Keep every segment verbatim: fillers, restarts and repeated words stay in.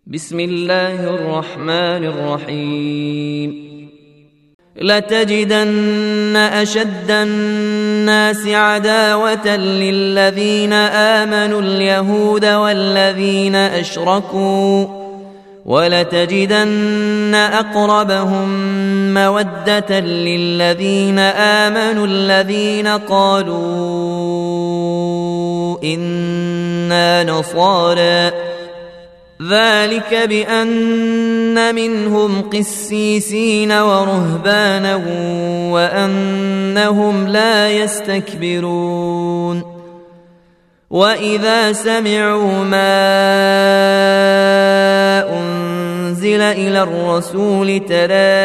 بسم الله الرحمن الرحيم لتجدن أشد الناس عداوة للذين آمنوا اليهود والذين أشركوا ولتجدن أقربهم مودة للذين آمنوا الذين قالوا إنا نصارى ذلك بأن منهم قسيسين ورهبانا وأنهم لا يستكبرون وإذا سمعوا ما أنزل إلى الرسول ترى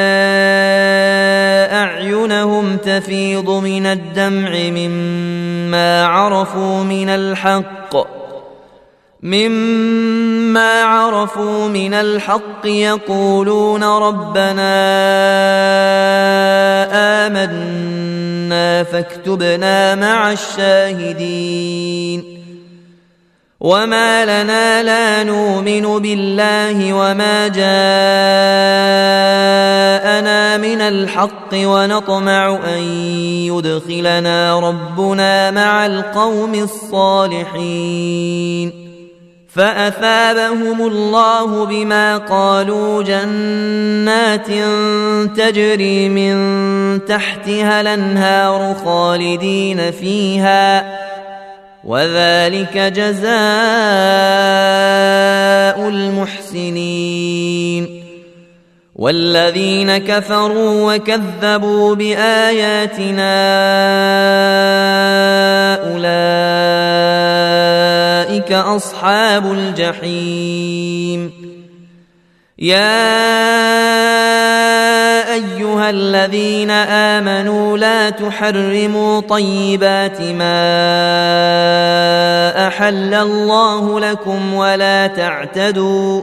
أعينهم تفيض من الدمع مما عرفوا من الحق مما عرفوا من الحق يقولون ربنا آمنا فاكتبنا مع الشاهدين وما لنا لا نؤمن بالله وما جاءنا من الحق ونطمع أن يدخلنا ربنا مع القوم الصالحين فأثابهم الله بما قالوا جنات تجري من تحتها الأنهار خالدين فيها وذلك جزاء المحسنين والذين كفروا وكذبوا بآياتنا أولئك أصحاب الجحيم يا أيها الذين آمنوا لا تحرموا طيبات ما أحل الله لكم ولا تعتدوا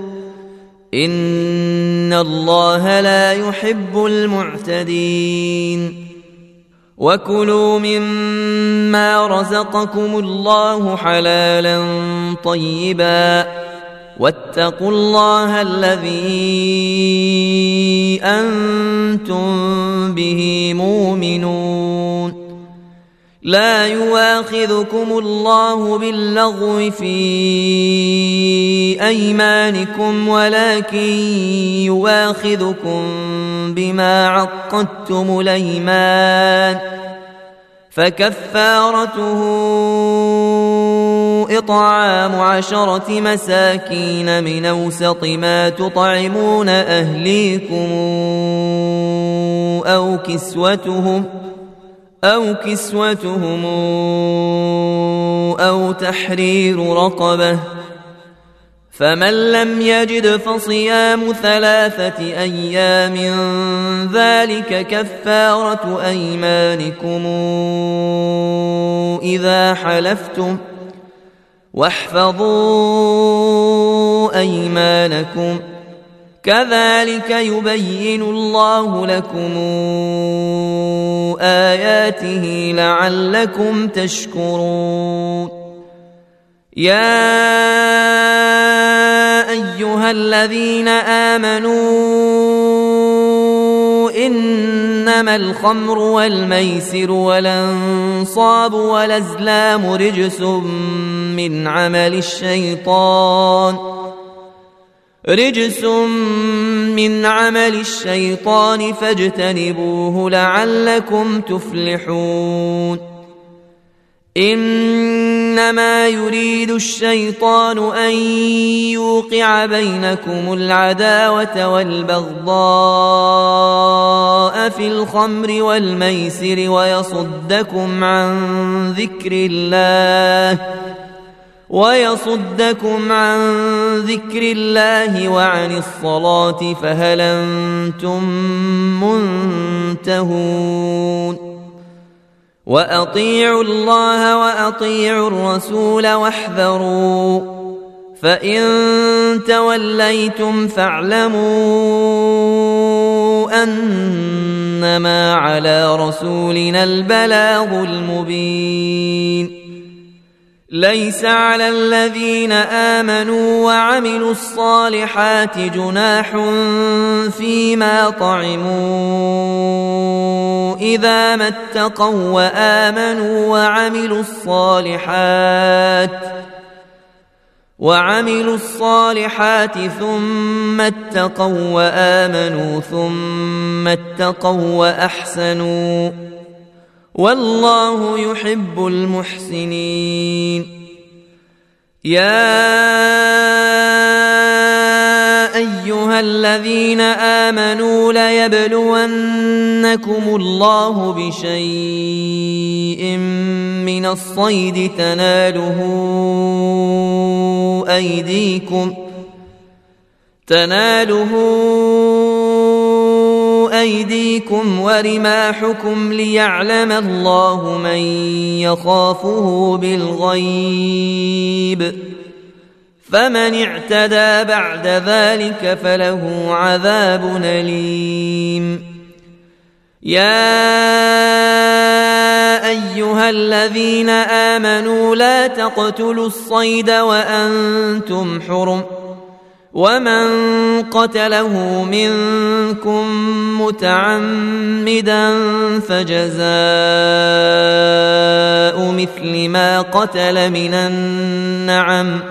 إن الله لا يحب المعتدين وكلوا مما رزقكم الله حلالا طيبا واتقوا الله الذي أنتم به مؤمنون لا يواخذكم الله باللغو في أيمانكم ولكن يواخذكم بما عقدتم الأيمان فكفارته إطعام عشرة مساكين من أوسط ما تطعمون أهليكم أو كسوتهم أو كسوتهم أو تحرير رقبة فمن لم يجد فصيام ثلاثة أيام ذلك كفارة أيمانكم إذا حلفتم واحفظوا أيمانكم كذلك يبين الله لكم آياته لعلكم تشكرون يا أيها الذين آمنوا إنما الخمر والميسر والأنصاب والأزلام رجس من عمل الشيطان رجس من عمل الشيطان فاجتنبوه لعلكم تفلحون إنما يريد الشيطان أن يوقع بينكم العداوة والبغضاء في الخمر والميسر ويصدكم عن ذكر الله ويصدكم عن ذكر الله وعن الصلاة فهل أنتم منتهون وأطيعوا الله وأطيعوا الرسول واحذروا فإن توليتم فاعلموا أنما على رسولنا البلاغ المبين ليس على الذين آمنوا وعملوا الصالحات جناح فيما طعموا إذا ما اتقوا وآمنوا وعملوا الصالحات وعملوا الصالحات ثم اتقوا وآمنوا ثم اتقوا وأحسنوا والله يحب المحسنين. يا أيها الذين آمنوا ليبلونكم الله بشيء من الصيد تناله أيديكم تناله أيديكم ورماحكم ليعلم الله من يخافه بالغيب فمن اعتدى بعد ذلك فله عذاب أليم. يا أيها الذين آمنوا لا تقتلوا الصيد وأنتم حرم ومن قتله منكم متعمدا فجزاء مثل ما قتل من النعم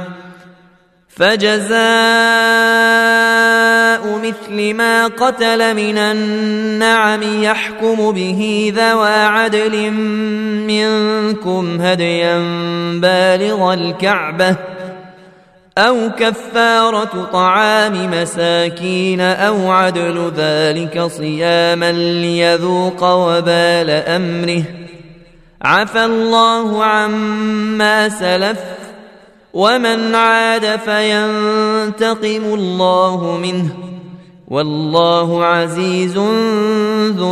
فجزاء مثل ما قتل من النعم يحكم به ذوى عدل منكم هديا بالغ الكعبة أو كفارة طعام مساكين أو عدل ذلك صياما ليذوق وبال أمره عفى الله عما سلف ومن عاد فينتقم الله منه والله عزيز ذو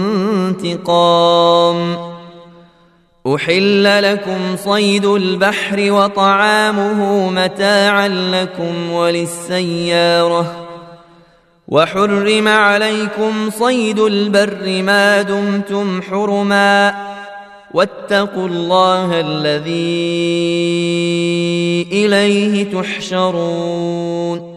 انتقام. أحل لكم صيد البحر وطعامه متاعا لكم وللسيارة وحرم عليكم صيد البر ما دمتم حرما واتقوا الله الذي إليه تحشرون.